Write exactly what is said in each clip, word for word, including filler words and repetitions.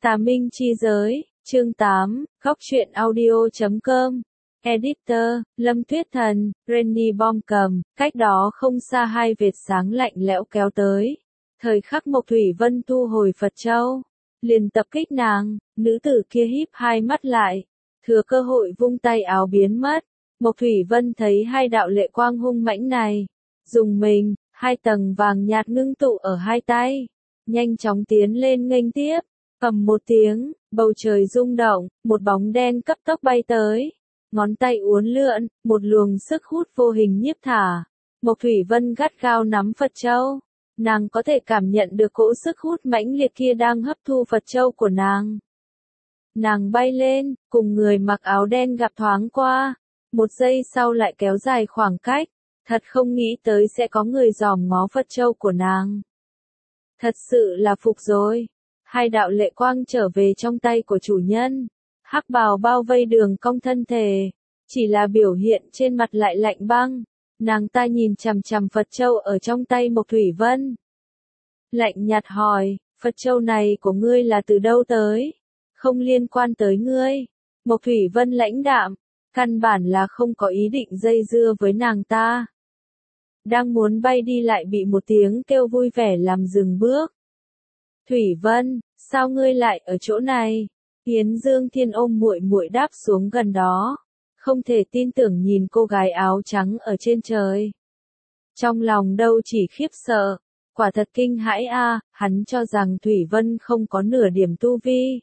Tà Minh Chi Giới, chương tám, góc truyện audio chấm com. Editor, Lâm Tuyết Thần, Renny Bom cầm, cách đó không xa hai vệt sáng lạnh lẽo kéo tới. Thời khắc Mộc Thủy Vân thu hồi Phật Châu, liền tập kích nàng, nữ tử kia híp hai mắt lại, thừa cơ hội vung tay áo biến mất. Mộc Thủy Vân thấy hai đạo lệ quang hung mãnh này, dùng mình, hai tầng vàng nhạt ngưng tụ ở hai tay, nhanh chóng tiến lên nghênh tiếp. Ầm một tiếng, bầu trời rung động, một bóng đen cấp tốc bay tới. Ngón tay uốn lượn, một luồng sức hút vô hình nhiếp thả. Mộc Thủy Vân gắt gao nắm Phật Châu. Nàng có thể cảm nhận được cỗ sức hút mãnh liệt kia đang hấp thu Phật Châu của nàng. Nàng bay lên, cùng người mặc áo đen gặp thoáng qua. Một giây sau lại kéo dài khoảng cách. Thật không nghĩ tới sẽ có người dòm ngó Phật Châu của nàng. Thật sự là phục rồi. Hai đạo lệ quang trở về trong tay của chủ nhân. Hắc bào bao vây Đường Cong thân thể, chỉ là biểu hiện trên mặt lại lạnh băng. Nàng ta nhìn chằm chằm Phật Châu ở trong tay Mộc Thủy Vân. Lạnh nhạt hỏi, Phật Châu này của ngươi là từ đâu tới? Không liên quan tới ngươi. Mộc Thủy Vân lãnh đạm, căn bản là không có ý định dây dưa với nàng ta. Đang muốn bay đi lại bị một tiếng kêu vui vẻ làm dừng bước. Thủy Vân, sao ngươi lại ở chỗ này? Yến Dương Thiên ôm muội muội đáp xuống gần đó, không thể tin tưởng nhìn cô gái áo trắng ở trên trời. Trong lòng đâu chỉ khiếp sợ, quả thật kinh hãi a, hắn cho rằng Thủy Vân không có nửa điểm tu vi.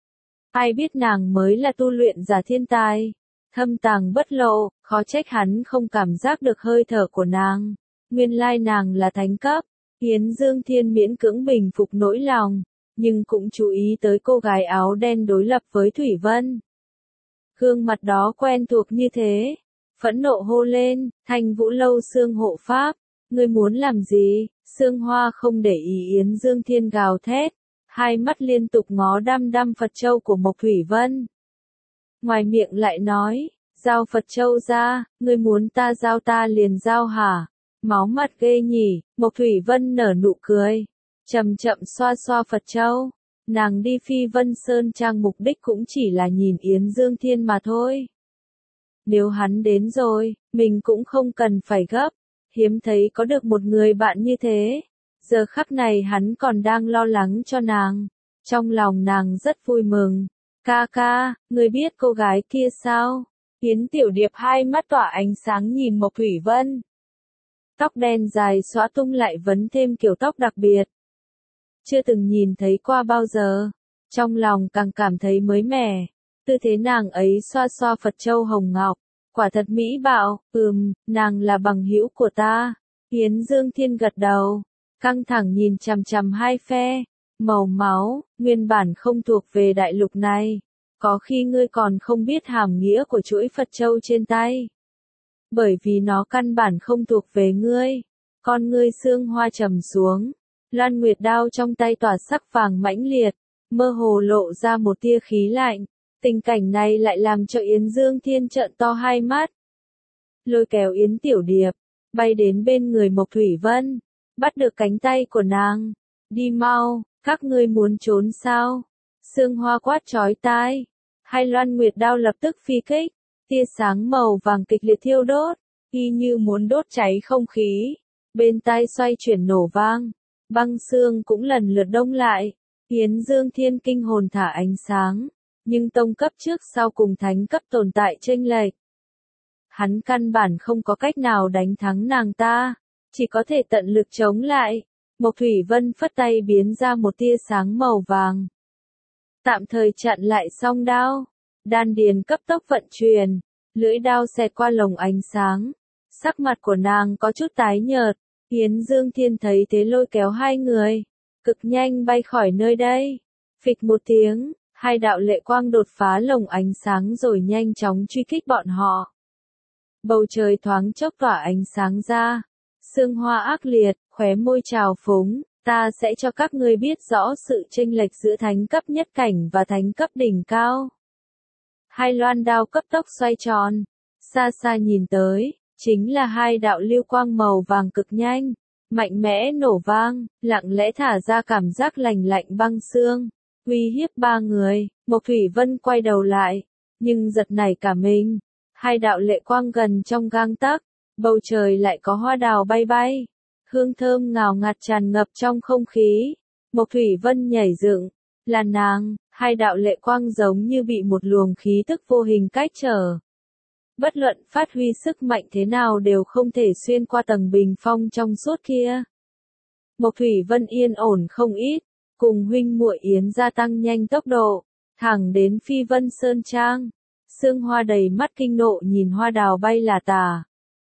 Ai biết nàng mới là tu luyện giả thiên tài, thâm tàng bất lộ, khó trách hắn không cảm giác được hơi thở của nàng. Nguyên lai nàng là thánh cấp. Yến Dương Thiên miễn cưỡng bình phục nỗi lòng, nhưng cũng chú ý tới cô gái áo đen đối lập với Thủy Vân. Gương mặt đó quen thuộc như thế, phẫn nộ hô lên, Thanh Vũ Lâu Xương hộ pháp, ngươi muốn làm gì? Xương Hoa không để ý Yến Dương Thiên gào thét, hai mắt liên tục ngó đăm đăm Phật Châu của Mộc Thủy Vân. Ngoài miệng lại nói, giao Phật Châu ra, ngươi muốn ta giao ta liền giao hả? Máu mặt ghê nhỉ. Mộc Thủy Vân nở nụ cười, chậm chậm xoa xoa Phật Châu. Nàng đi Phi Vân Sơn Trang mục đích cũng chỉ là nhìn Yến Dương Thiên mà thôi. Nếu hắn đến rồi, mình cũng không cần phải gấp. Hiếm thấy có được một người bạn như thế. Giờ khắc này hắn còn đang lo lắng cho nàng. Trong lòng nàng rất vui mừng. Ca ca, ngươi biết cô gái kia sao? Yến Tiểu Điệp hai mắt tỏa ánh sáng nhìn Mộc Thủy Vân. Tóc đen dài xõa tung lại vấn thêm kiểu tóc đặc biệt. Chưa từng nhìn thấy qua bao giờ. Trong lòng càng cảm thấy mới mẻ. Tư thế nàng ấy xoa xoa Phật Châu hồng ngọc. Quả thật mỹ bạo, ừm, nàng là bằng hữu của ta. Yến Dương Thiên gật đầu. Căng thẳng nhìn chằm chằm hai phe. Màu máu, nguyên bản không thuộc về đại lục này. Có khi ngươi còn không biết hàm nghĩa của chuỗi Phật Châu trên tay. Bởi vì nó căn bản không thuộc về ngươi. Con ngươi Xương Hoa trầm xuống. Loan Nguyệt đao trong tay tỏa sắc vàng mãnh liệt, mơ hồ lộ ra một tia khí lạnh. Tình cảnh này lại làm cho Yến Dương Thiên trợn to hai mắt. Lôi kéo Yến Tiểu Điệp, bay đến bên người Mộc Thủy Vân, bắt được cánh tay của nàng. Đi mau, các ngươi muốn trốn sao? Xương Hoa quát chói tai. Hai Loan Nguyệt đao lập tức phi kích, tia sáng màu vàng kịch liệt thiêu đốt, y như muốn đốt cháy không khí. Bên tai xoay chuyển nổ vang. Băng xương cũng lần lượt đông lại. Yến Dương Thiên kinh hồn thả ánh sáng, nhưng tông cấp trước sau cùng thánh cấp tồn tại chênh lệch. Hắn căn bản không có cách nào đánh thắng nàng ta, chỉ có thể tận lực chống lại. Mộc Thủy Vân phất tay biến ra một tia sáng màu vàng, tạm thời chặn lại song đao. Đan điền cấp tốc vận chuyển, lưỡi đao xẹt qua lồng ánh sáng. Sắc mặt của nàng có chút tái nhợt. Yến Dương Thiên thấy thế lôi kéo hai người, cực nhanh bay khỏi nơi đây. Phịch một tiếng, hai đạo lệ quang đột phá lồng ánh sáng rồi nhanh chóng truy kích bọn họ. Bầu trời thoáng chốc tỏa ánh sáng ra. Xương Hoa ác liệt, khóe môi trào phúng, ta sẽ cho các ngươi biết rõ sự chênh lệch giữa thánh cấp nhất cảnh và thánh cấp đỉnh cao. Hai loan đao cấp tốc xoay tròn, xa xa nhìn tới. Chính là hai đạo lưu quang màu vàng cực nhanh, mạnh mẽ nổ vang, lặng lẽ thả ra cảm giác lành lạnh băng xương, uy hiếp ba người. Mộc Thủy Vân quay đầu lại, nhưng giật nảy cả mình. Hai đạo lệ quang gần trong gang tấc, bầu trời lại có hoa đào bay bay. Hương thơm ngào ngạt tràn ngập trong không khí. Mộc Thủy Vân nhảy dựng, là nàng, hai đạo lệ quang giống như bị một luồng khí tức vô hình cách trở. Bất luận phát huy sức mạnh thế nào đều không thể xuyên qua tầng bình phong trong suốt kia. Mộc Thủy Vân yên ổn không ít, cùng huynh muội Yến gia tăng nhanh tốc độ, thẳng đến Phi Vân Sơn Trang. Sương Hoa đầy mắt kinh nộ nhìn hoa đào bay là tả.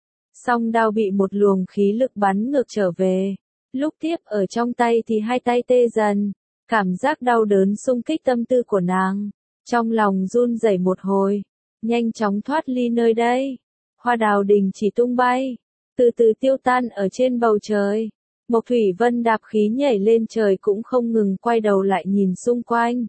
Song đao bị một luồng khí lực bắn ngược trở về. Lúc tiếp ở trong tay thì hai tay tê dần. Cảm giác đau đớn xung kích tâm tư của nàng. Trong lòng run rẩy một hồi. Nhanh chóng thoát ly nơi đây. Hoa đào đình chỉ tung bay. Từ từ tiêu tan ở trên bầu trời. Mộc Thủy Vân đạp khí nhảy lên trời cũng không ngừng quay đầu lại nhìn xung quanh.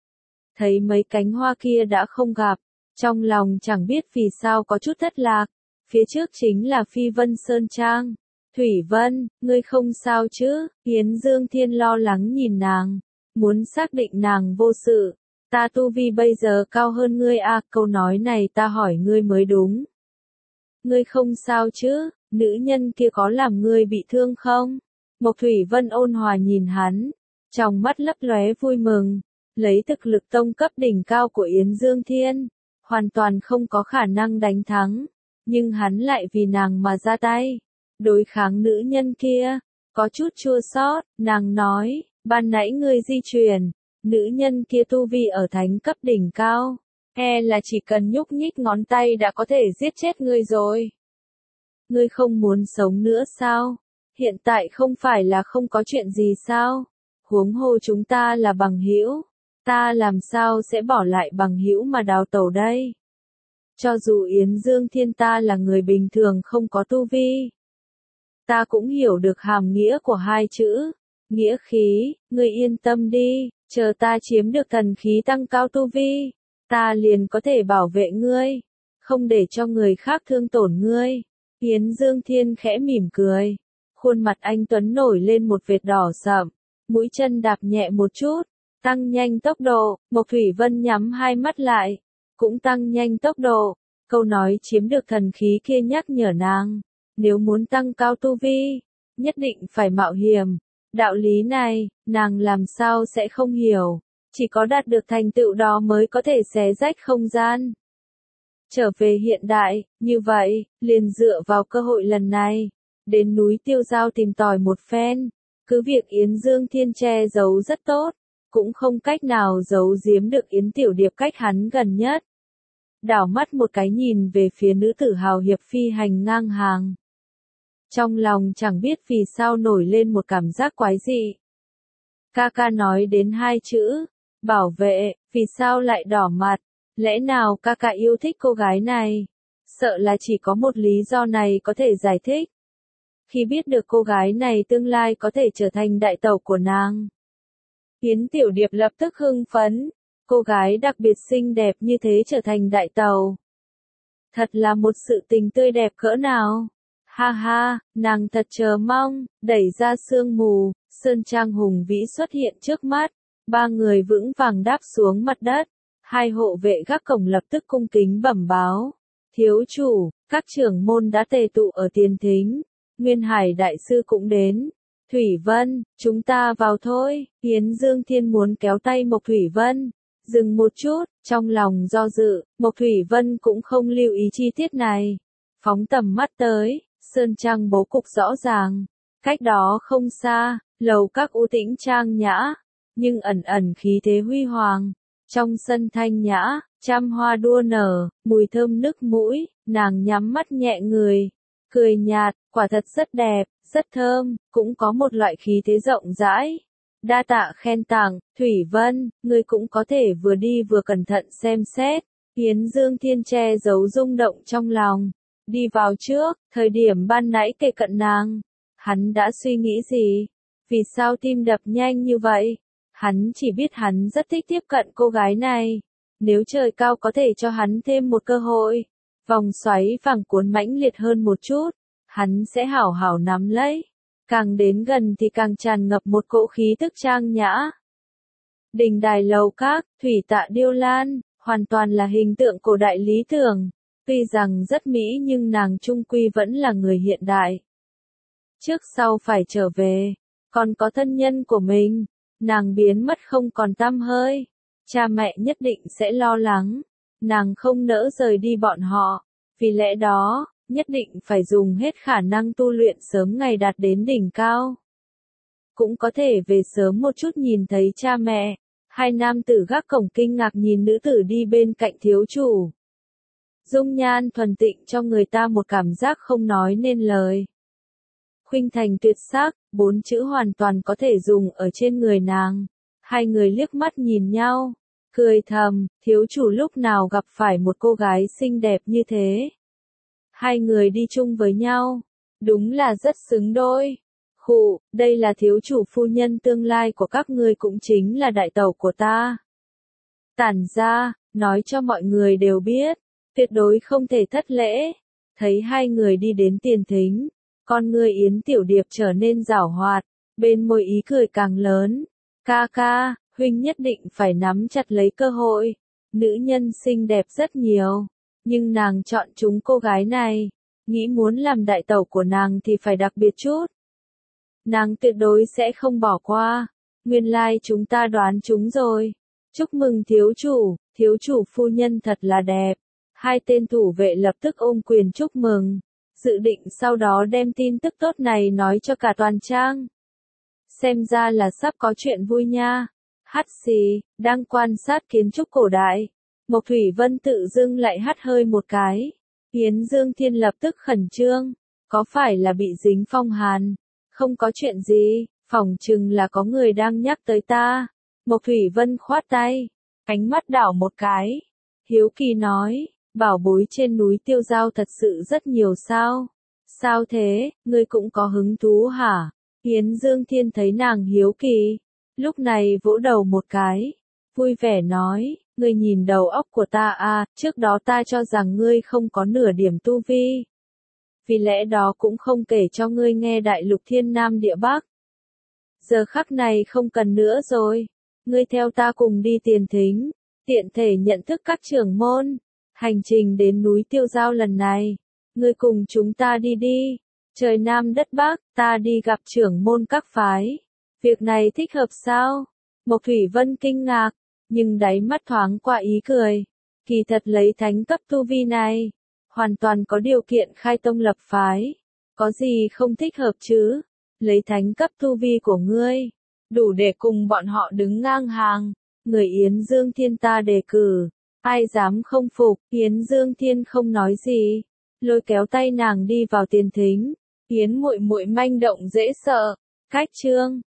Thấy mấy cánh hoa kia đã không gặp. Trong lòng chẳng biết vì sao có chút thất lạc. Phía trước chính là Phi Vân Sơn Trang. Thủy Vân, ngươi không sao chứ? Yến Dương Thiên lo lắng nhìn nàng. Muốn xác định nàng vô sự. Ta tu vi bây giờ cao hơn ngươi à, câu nói này ta hỏi ngươi mới đúng. Ngươi không sao chứ? Nữ nhân kia có làm ngươi bị thương không? Mộc Thủy Vân ôn hòa nhìn hắn. Trong mắt lấp lóe vui mừng. Lấy thực lực tông cấp đỉnh cao của Yến Dương Thiên. Hoàn toàn không có khả năng đánh thắng. Nhưng hắn lại vì nàng mà ra tay. Đối kháng nữ nhân kia. Có chút chua xót, nàng nói, ban nãy ngươi di chuyển. Nữ nhân kia tu vi ở thánh cấp đỉnh cao. E là chỉ cần nhúc nhích ngón tay đã có thể giết chết ngươi rồi. Ngươi không muốn sống nữa sao? Hiện tại không phải là không có chuyện gì sao? Huống hồ chúng ta là bằng hữu. Ta làm sao sẽ bỏ lại bằng hữu mà đào tẩu đây? Cho dù Yến Dương Thiên ta là người bình thường không có tu vi. Ta cũng hiểu được hàm nghĩa của hai chữ. Nghĩa khí, ngươi yên tâm đi, chờ ta chiếm được thần khí tăng cao tu vi. Ta liền có thể bảo vệ ngươi. Không để cho người khác thương tổn ngươi. Yến Dương Thiên khẽ mỉm cười. Khuôn mặt anh Tuấn nổi lên một vệt đỏ sậm. Mũi chân đạp nhẹ một chút. Tăng nhanh tốc độ, Mộc Thủy Vân nhắm hai mắt lại. Cũng tăng nhanh tốc độ. Câu nói chiếm được thần khí kia nhắc nhở nàng. Nếu muốn tăng cao tu vi, nhất định phải mạo hiểm. Đạo lý này, nàng làm sao sẽ không hiểu. Chỉ có đạt được thành tựu đó mới có thể xé rách không gian. Trở về hiện đại, như vậy, liền dựa vào cơ hội lần này. Đến núi Tiêu Giao tìm tòi một phen. Cứ việc Yến Dương Thiên che giấu rất tốt. Cũng không cách nào giấu giếm được Yến Tiểu Điệp cách hắn gần nhất. Đảo mắt một cái nhìn về phía nữ tử hào hiệp phi hành ngang hàng. Trong lòng chẳng biết vì sao nổi lên một cảm giác quái dị. Ca ca nói đến hai chữ, bảo vệ, vì sao lại đỏ mặt, lẽ nào ca ca yêu thích cô gái này? Sợ là chỉ có một lý do này có thể giải thích. Khi biết được cô gái này tương lai có thể trở thành đại tẩu của nàng. Yến Tiểu Điệp lập tức hưng phấn, cô gái đặc biệt xinh đẹp như thế trở thành đại tẩu. Thật là một sự tình tươi đẹp cỡ nào. Ha ha, nàng thật chờ mong, đẩy ra sương mù, Sơn Trang hùng vĩ xuất hiện trước mắt, ba người vững vàng đáp xuống mặt đất, hai hộ vệ gác cổng lập tức cung kính bẩm báo. Thiếu chủ, các trưởng môn đã tề tụ ở tiền thính, Nguyên Hải đại sư cũng đến. Thủy Vân, chúng ta vào thôi. Yến Dương Thiên muốn kéo tay Mộc Thủy Vân. Dừng một chút, trong lòng do dự, Mộc Thủy Vân cũng không lưu ý chi tiết này. Phóng tầm mắt tới, Sơn Trang bố cục rõ ràng. Cách đó không xa, lầu các u tĩnh trang nhã, nhưng ẩn ẩn khí thế huy hoàng. Trong sân thanh nhã, trăm hoa đua nở, mùi thơm nức mũi, nàng nhắm mắt nhẹ người. Cười nhạt, quả thật rất đẹp, rất thơm, cũng có một loại khí thế rộng rãi. Đa tạ khen tặng, Thủy Vân, ngươi cũng có thể vừa đi vừa cẩn thận xem xét. Yến Dương Thiên che giấu rung động trong lòng. Đi vào trước, thời điểm ban nãy kề cận nàng. Hắn đã suy nghĩ gì? Vì sao tim đập nhanh như vậy? Hắn chỉ biết hắn rất thích tiếp cận cô gái này. Nếu trời cao có thể cho hắn thêm một cơ hội. Vòng xoáy vàng cuốn mãnh liệt hơn một chút. Hắn sẽ hảo hảo nắm lấy. Càng đến gần thì càng tràn ngập một cỗ khí tức trang nhã. Đình đài lầu các, thủy tạ điêu lan, hoàn toàn là hình tượng cổ đại lý tưởng. Tuy rằng rất mỹ nhưng nàng chung quy vẫn là người hiện đại. Trước sau phải trở về, còn có thân nhân của mình, nàng biến mất không còn tăm hơi. Cha mẹ nhất định sẽ lo lắng, nàng không nỡ rời đi bọn họ, vì lẽ đó, nhất định phải dùng hết khả năng tu luyện sớm ngày đạt đến đỉnh cao. Cũng có thể về sớm một chút nhìn thấy cha mẹ. Hai nam tử gác cổng kinh ngạc nhìn nữ tử đi bên cạnh thiếu chủ. Dung nhan thuần tịnh cho người ta một cảm giác không nói nên lời. Khuynh thành tuyệt sắc, bốn chữ hoàn toàn có thể dùng ở trên người nàng. Hai người liếc mắt nhìn nhau, cười thầm, thiếu chủ lúc nào gặp phải một cô gái xinh đẹp như thế. Hai người đi chung với nhau, đúng là rất xứng đôi. Khụ, đây là thiếu chủ phu nhân tương lai của các ngươi cũng chính là đại tẩu của ta. Tản ra, nói cho mọi người đều biết, tuyệt đối không thể thất lễ. Thấy hai người đi đến tiền thính, con ngươi Yến Tiểu Điệp trở nên giảo hoạt, bên môi ý cười càng lớn. Ca ca, huynh nhất định phải nắm chặt lấy cơ hội. Nữ nhân xinh đẹp rất nhiều, nhưng nàng chọn chúng cô gái này, nghĩ muốn làm đại tẩu của nàng thì phải đặc biệt chút. Nàng tuyệt đối sẽ không bỏ qua. Nguyên lai like chúng ta đoán chúng rồi. Chúc mừng thiếu chủ, thiếu chủ phu nhân thật là đẹp. Hai tên thủ vệ lập tức ôm quyền chúc mừng, dự định sau đó đem tin tức tốt này nói cho cả toàn trang. Xem ra là sắp có chuyện vui nha. Hắt xì, đang quan sát kiến trúc cổ đại. Mộc Thủy Vân tự dưng lại hắt hơi một cái. Yến Dương Thiên lập tức khẩn trương. Có phải là bị dính phong hàn? Không có chuyện gì, phỏng chừng là có người đang nhắc tới ta. Mộc Thủy Vân khoát tay, ánh mắt đảo một cái. Hiếu kỳ nói, bảo bối trên núi Tiêu Giao thật sự rất nhiều sao? Sao thế, ngươi cũng có hứng thú hả? Yến Dương Thiên thấy nàng hiếu kỳ, lúc này vỗ đầu một cái, vui vẻ nói, ngươi nhìn đầu óc của ta à, trước đó ta cho rằng ngươi không có nửa điểm tu vi. Vì lẽ đó cũng không kể cho ngươi nghe đại lục thiên nam địa bắc. Giờ khắc này không cần nữa rồi. Ngươi theo ta cùng đi tiền thính, tiện thể nhận thức các trưởng môn. Hành trình đến núi Tiêu Giao lần này, ngươi cùng chúng ta đi đi. Trời Nam đất Bắc, ta đi gặp trưởng môn các phái. Việc này thích hợp sao? Mộc Thủy Vân kinh ngạc, nhưng đáy mắt thoáng qua ý cười. Kỳ thật lấy thánh cấp tu vi này, hoàn toàn có điều kiện khai tông lập phái. Có gì không thích hợp chứ? Lấy thánh cấp tu vi của ngươi, đủ để cùng bọn họ đứng ngang hàng. Người Yến Dương Thiên ta đề cử, ai dám không phục? Yến Dương Thiên không nói gì, lôi kéo tay nàng đi vào tiền thính. Yến muội muội manh động dễ sợ. Cách chương